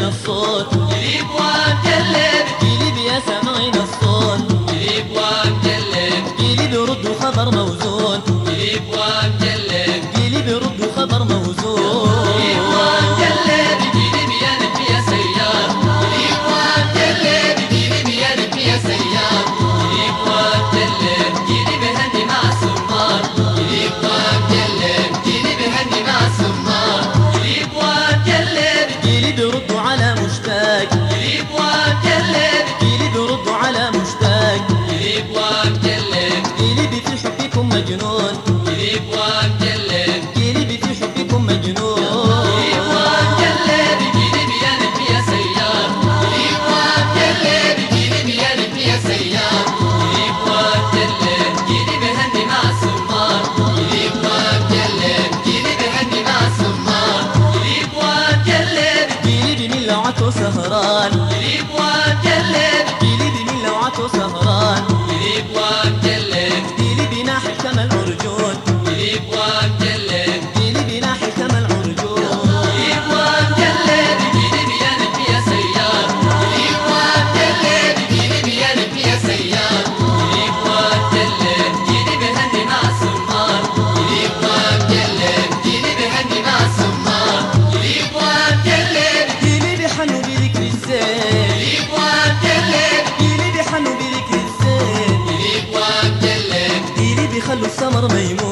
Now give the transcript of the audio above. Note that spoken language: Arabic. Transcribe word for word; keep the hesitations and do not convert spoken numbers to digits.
الصوت قليب ومقلب قليب يا سامعين الصوت قليب ومقلب قليب يردوا خبر موزون قليب ومقلب قليب يردوا خبر موزون قليب ومقلب قليب يا نبي يا سيار قليب ومقلب قليب يا نبي يا سيار قليب ومقلب قليب هني مع السمار قليب ومقلب قليب هني مع السمار قليب ومقلب قليب يردوا على مشتاق قليب ومقلب قليب يردوا على مشتاق قليب ومقلب قليب في حبكم مجنون قليب ومقلب قليب في حبكم مجنون قليب ومقلب قليب يا نبي يا سيار قليب ومقلب قليب يا نبي يا سيار قليب ومقلب قليب هني مع السمار قليب ومقلب قليب هني مع السمار قليب ومقلب قليب من لوعته سهران قليب ومقلب قليب من لوعته سهران قليب ومقلب قليب ناحي كما العرجون قليب ومقلب قليب ناحي كما العرجون قليب ومقلب قليب يا نبي يا سيار قليب ومقلب قليب يا نبي يا سيار قليب ومقلب قليب هني مع السمار قليب ومقلب قليب هني مع السمار قليب ومقلب قليب حنوا بذكر الزين قليب ومقلب قليب حنوا بذكر الزين قليب ومقلب قليب خلوا السمر ميمون